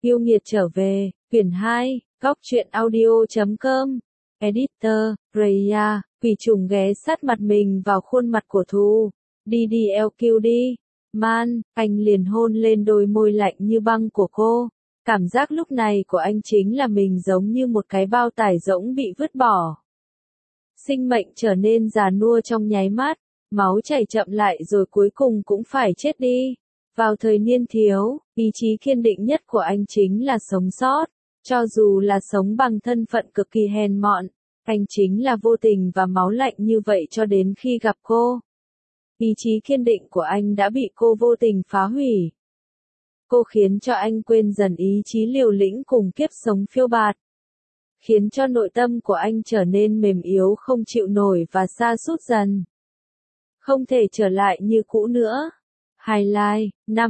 Yêu nghiệt trở về, quyển 2, góc truyện audio.com. Editor, Raya, quỷ trùng ghé sát mặt mình vào khuôn mặt của Thu. Đi đi LQ đi. Man, anh liền hôn lên đôi môi lạnh như băng của cô. Cảm giác lúc này của anh chính là mình giống như một cái bao tải rỗng bị vứt bỏ. Sinh mệnh trở nên già nua trong nháy mắt, máu chảy chậm lại rồi cuối cùng cũng phải chết đi. Vào thời niên thiếu, ý chí kiên định nhất của anh chính là sống sót, cho dù là sống bằng thân phận cực kỳ hèn mọn, anh chính là vô tình và máu lạnh như vậy cho đến khi gặp cô. Ý chí kiên định của anh đã bị cô vô tình phá hủy. Cô khiến cho anh quên dần ý chí liều lĩnh cùng kiếp sống phiêu bạt. Khiến cho nội tâm của anh trở nên mềm yếu không chịu nổi và sa sút dần. Không thể trở lại như cũ nữa. Highlight,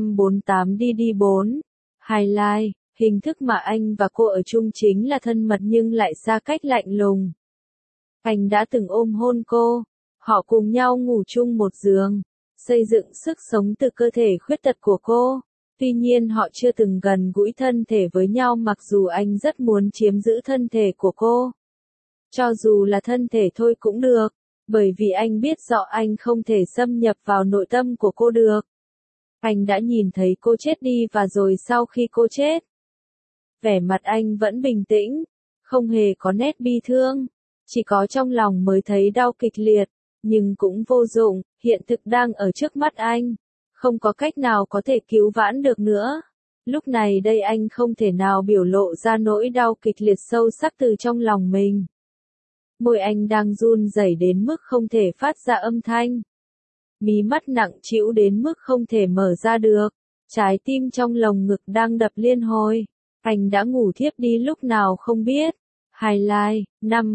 548DD4. Highlight, hình thức mà anh và cô ở chung chính là thân mật nhưng lại xa cách lạnh lùng. Anh đã từng ôm hôn cô. Họ cùng nhau ngủ chung một giường, xây dựng sức sống từ cơ thể khuyết tật của cô. Tuy nhiên họ chưa từng gần gũi thân thể với nhau mặc dù anh rất muốn chiếm giữ thân thể của cô. Cho dù là thân thể thôi cũng được, bởi vì anh biết rõ anh không thể xâm nhập vào nội tâm của cô được. Anh đã nhìn thấy cô chết đi và rồi sau khi cô chết, vẻ mặt anh vẫn bình tĩnh, không hề có nét bi thương, chỉ có trong lòng mới thấy đau kịch liệt, nhưng cũng vô dụng, hiện thực đang ở trước mắt anh. Không có cách nào có thể cứu vãn được nữa. Lúc này đây anh không thể nào biểu lộ ra nỗi đau kịch liệt sâu sắc từ trong lòng mình. Môi anh đang run rẩy đến mức không thể phát ra âm thanh. Mí mắt nặng trĩu đến mức không thể mở ra được. Trái tim trong lồng ngực đang đập liên hồi. Anh đã ngủ thiếp đi lúc nào không biết. Highlight,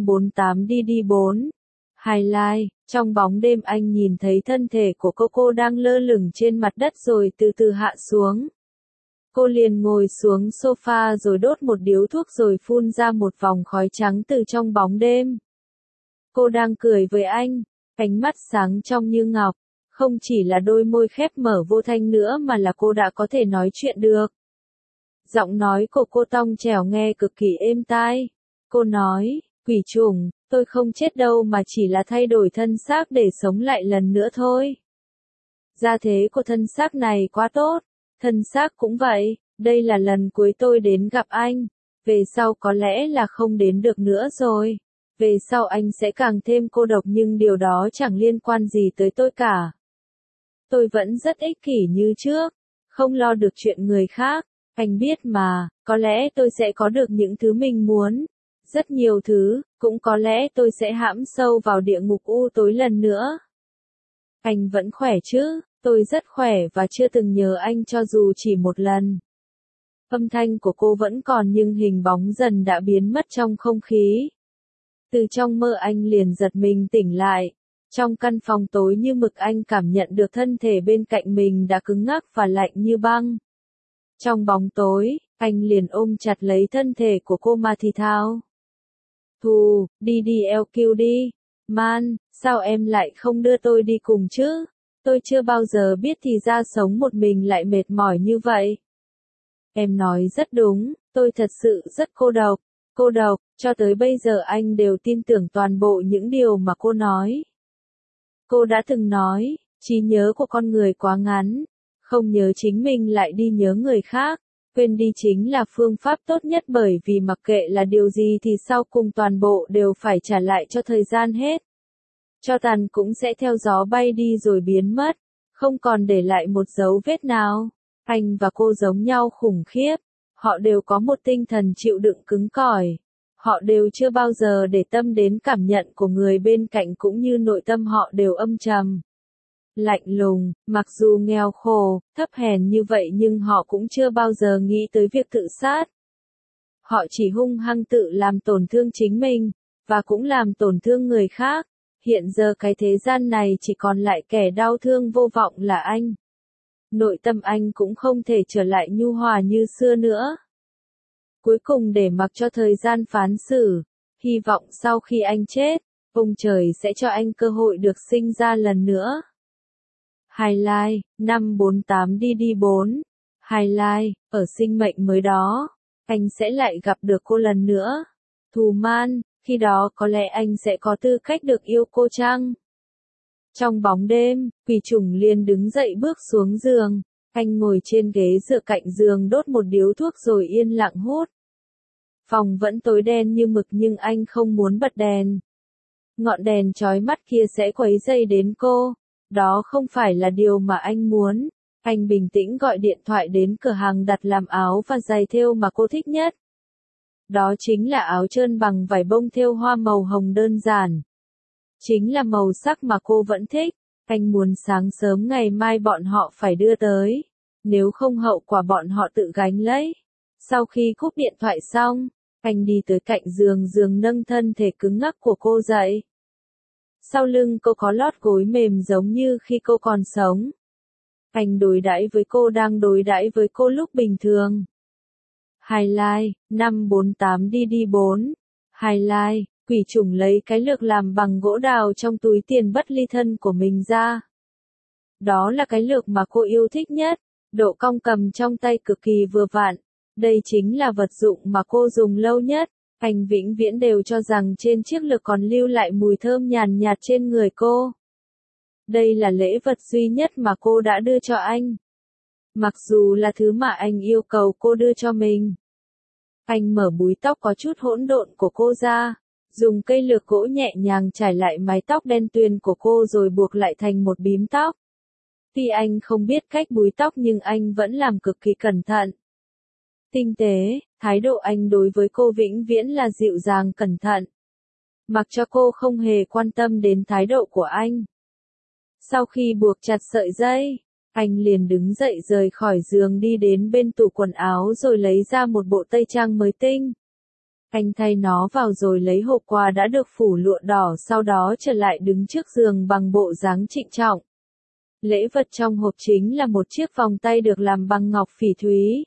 548DD4. Highlight, trong bóng đêm anh nhìn thấy thân thể của cô đang lơ lửng trên mặt đất rồi từ từ hạ xuống. Cô liền ngồi xuống sofa rồi đốt một điếu thuốc rồi phun ra một vòng khói trắng từ trong bóng đêm. Cô đang cười với anh, ánh mắt sáng trong như ngọc, không chỉ là đôi môi khép mở vô thanh nữa mà là cô đã có thể nói chuyện được. Giọng nói của cô tong trẻo nghe cực kỳ êm tai. Cô nói, quỷ trùng, tôi không chết đâu mà chỉ là thay đổi thân xác để sống lại lần nữa thôi. Gia thế của thân xác này quá tốt, thân xác cũng vậy, đây là lần cuối tôi đến gặp anh, về sau có lẽ là không đến được nữa rồi. Về sau anh sẽ càng thêm cô độc nhưng điều đó chẳng liên quan gì tới tôi cả. Tôi vẫn rất ích kỷ như trước, không lo được chuyện người khác, anh biết mà, có lẽ tôi sẽ có được những thứ mình muốn. Rất nhiều thứ, cũng có lẽ tôi sẽ hãm sâu vào địa ngục u tối lần nữa. Anh vẫn khỏe chứ, tôi rất khỏe và chưa từng nhớ anh cho dù chỉ một lần. Âm thanh của cô vẫn còn nhưng hình bóng dần đã biến mất trong không khí. Từ trong mơ anh liền giật mình tỉnh lại. Trong căn phòng tối như mực anh cảm nhận được thân thể bên cạnh mình đã cứng ngắc và lạnh như băng. Trong bóng tối, anh liền ôm chặt lấy thân thể của cô mà thì thào. Thu, đi đi LQ đi. Man, sao em lại không đưa tôi đi cùng chứ? Tôi chưa bao giờ biết thì ra sống một mình lại mệt mỏi như vậy. Em nói rất đúng, tôi thật sự rất cô độc. Cô độc, cho tới bây giờ anh đều tin tưởng toàn bộ những điều mà cô nói. Cô đã từng nói, trí nhớ của con người quá ngắn, không nhớ chính mình lại đi nhớ người khác. Quên đi chính là phương pháp tốt nhất bởi vì mặc kệ là điều gì thì sau cùng toàn bộ đều phải trả lại cho thời gian hết. Cho tàn cũng sẽ theo gió bay đi rồi biến mất, không còn để lại một dấu vết nào. Anh và cô giống nhau khủng khiếp, họ đều có một tinh thần chịu đựng cứng cỏi. Họ đều chưa bao giờ để tâm đến cảm nhận của người bên cạnh cũng như nội tâm họ đều âm trầm. Lạnh lùng, mặc dù nghèo khổ, thấp hèn như vậy nhưng họ cũng chưa bao giờ nghĩ tới việc tự sát. Họ chỉ hung hăng tự làm tổn thương chính mình, và cũng làm tổn thương người khác. Hiện giờ cái thế gian này chỉ còn lại kẻ đau thương vô vọng là anh. Nội tâm anh cũng không thể trở lại nhu hòa như xưa nữa. Cuối cùng để mặc cho thời gian phán xử, hy vọng sau khi anh chết, ông trời sẽ cho anh cơ hội được sinh ra lần nữa. Highlight, 548DD4. Highlight, ở sinh mệnh mới đó, anh sẽ lại gặp được cô lần nữa. Thù Man, khi đó có lẽ anh sẽ có tư cách được yêu cô chăng? Trong bóng đêm, Quỷ Trùng Liên đứng dậy bước xuống giường. Anh ngồi trên ghế dựa cạnh giường đốt một điếu thuốc rồi yên lặng hút. Phòng vẫn tối đen như mực nhưng anh không muốn bật đèn. Ngọn đèn chói mắt kia sẽ quấy rầy đến cô. Đó không phải là điều mà anh muốn. Anh bình tĩnh gọi điện thoại đến cửa hàng đặt làm áo và giày thêu mà cô thích nhất. Đó chính là áo trơn bằng vải bông thêu hoa màu hồng đơn giản. Chính là màu sắc mà cô vẫn thích. Anh muốn sáng sớm ngày mai bọn họ phải đưa tới. Nếu không hậu quả bọn họ tự gánh lấy. Sau khi cúp điện thoại xong, anh đi tới cạnh giường nâng thân thể cứng ngắc của cô dậy. Sau lưng cô có lót gối mềm giống như khi cô còn sống. Anh đối đãi với cô đang đối đãi với cô lúc bình thường. Highlight, 548 DD4. Highlight, Quỷ Trùng lấy cái lược làm bằng gỗ đào trong túi tiền bất ly thân của mình ra. Đó là cái lược mà cô yêu thích nhất, độ cong cầm trong tay cực kỳ vừa vặn. Đây chính là vật dụng mà cô dùng lâu nhất. Anh vĩnh viễn đều cho rằng trên chiếc lược còn lưu lại mùi thơm nhàn nhạt trên người cô. Đây là lễ vật duy nhất mà cô đã đưa cho anh. Mặc dù là thứ mà anh yêu cầu cô đưa cho mình. Anh mở búi tóc có chút hỗn độn của cô ra, dùng cây lược gỗ nhẹ nhàng trải lại mái tóc đen tuyền của cô rồi buộc lại thành một bím tóc. Tuy anh không biết cách búi tóc nhưng anh vẫn làm cực kỳ cẩn thận. Tinh tế, thái độ anh đối với cô vĩnh viễn là dịu dàng cẩn thận. Mặc cho cô không hề quan tâm đến thái độ của anh. Sau khi buộc chặt sợi dây, anh liền đứng dậy rời khỏi giường đi đến bên tủ quần áo rồi lấy ra một bộ tây trang mới tinh. Anh thay nó vào rồi lấy hộp quà đã được phủ lụa đỏ sau đó trở lại đứng trước giường bằng bộ dáng trịnh trọng. Lễ vật trong hộp chính là một chiếc vòng tay được làm bằng ngọc phỉ thúy.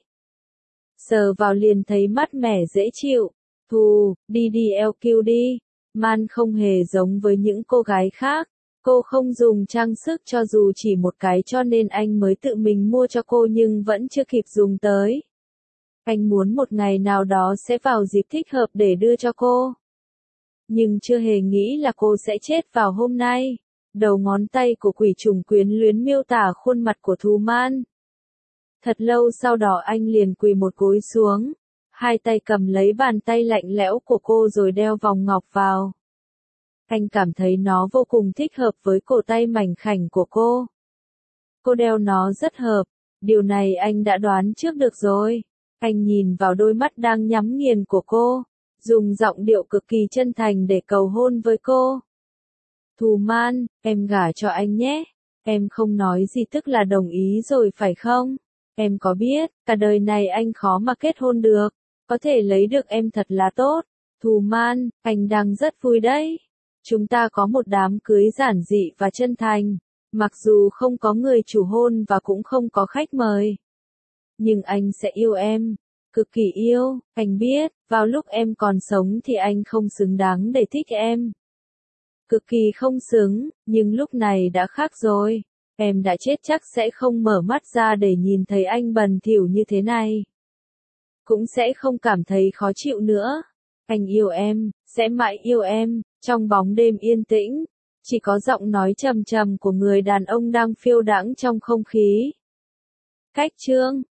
Sờ vào liền thấy mát mẻ dễ chịu. Thù, DDLQ đi. Man không hề giống với những cô gái khác. Cô không dùng trang sức cho dù chỉ một cái cho nên anh mới tự mình mua cho cô nhưng vẫn chưa kịp dùng tới. Anh muốn một ngày nào đó sẽ vào dịp thích hợp để đưa cho cô. Nhưng chưa hề nghĩ là cô sẽ chết vào hôm nay. Đầu ngón tay của Quỷ Trùng quyến luyến miêu tả khuôn mặt của Thù Man. Thật lâu sau đó anh liền quỳ một gối xuống. Hai tay cầm lấy bàn tay lạnh lẽo của cô rồi đeo vòng ngọc vào. Anh cảm thấy nó vô cùng thích hợp với cổ tay mảnh khảnh của cô. Cô đeo nó rất hợp. Điều này anh đã đoán trước được rồi. Anh nhìn vào đôi mắt đang nhắm nghiền của cô. Dùng giọng điệu cực kỳ chân thành để cầu hôn với cô. Thù Man, em gả cho anh nhé. Em không nói gì tức là đồng ý rồi phải không? Em có biết, cả đời này anh khó mà kết hôn được. Có thể lấy được em thật là tốt. Thù Man, anh đang rất vui đấy. Chúng ta có một đám cưới giản dị và chân thành. Mặc dù không có người chủ hôn và cũng không có khách mời. Nhưng anh sẽ yêu em. Cực kỳ yêu, anh biết, vào lúc em còn sống thì anh không xứng đáng để thích em. Cực kỳ không xứng, nhưng lúc này đã khác rồi. Em đã chết chắc sẽ không mở mắt ra để nhìn thấy anh bần thỉu như thế này. Cũng sẽ không cảm thấy khó chịu nữa. Anh yêu em, sẽ mãi yêu em. Trong bóng đêm yên tĩnh, chỉ có giọng nói trầm trầm của người đàn ông đang phiêu đãng trong không khí. Cách chương